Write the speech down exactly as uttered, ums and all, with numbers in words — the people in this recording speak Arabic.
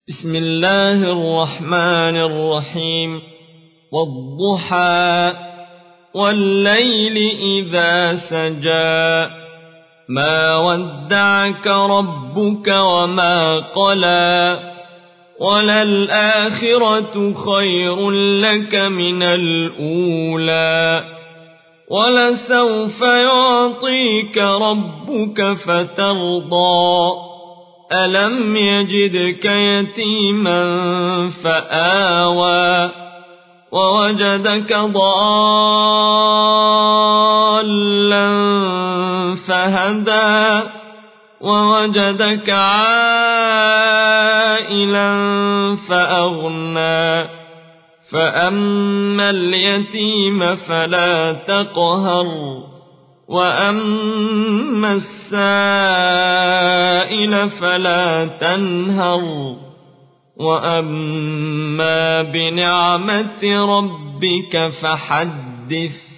بسم الله الرحمن الرحيم والضحى والليل إذا سجى ما ودعك ربك وما قلى وللآخرة خير لك من الأولى ولسوف يعطيك ربك فترضى ألم يجدك يتيما فآوى ووجدك ضالا فهدى ووجدك عائلا فأغنى فأما اليتيم فلا تقهر وأما السائل فلا تنهر وأما بنعمة ربك فحدث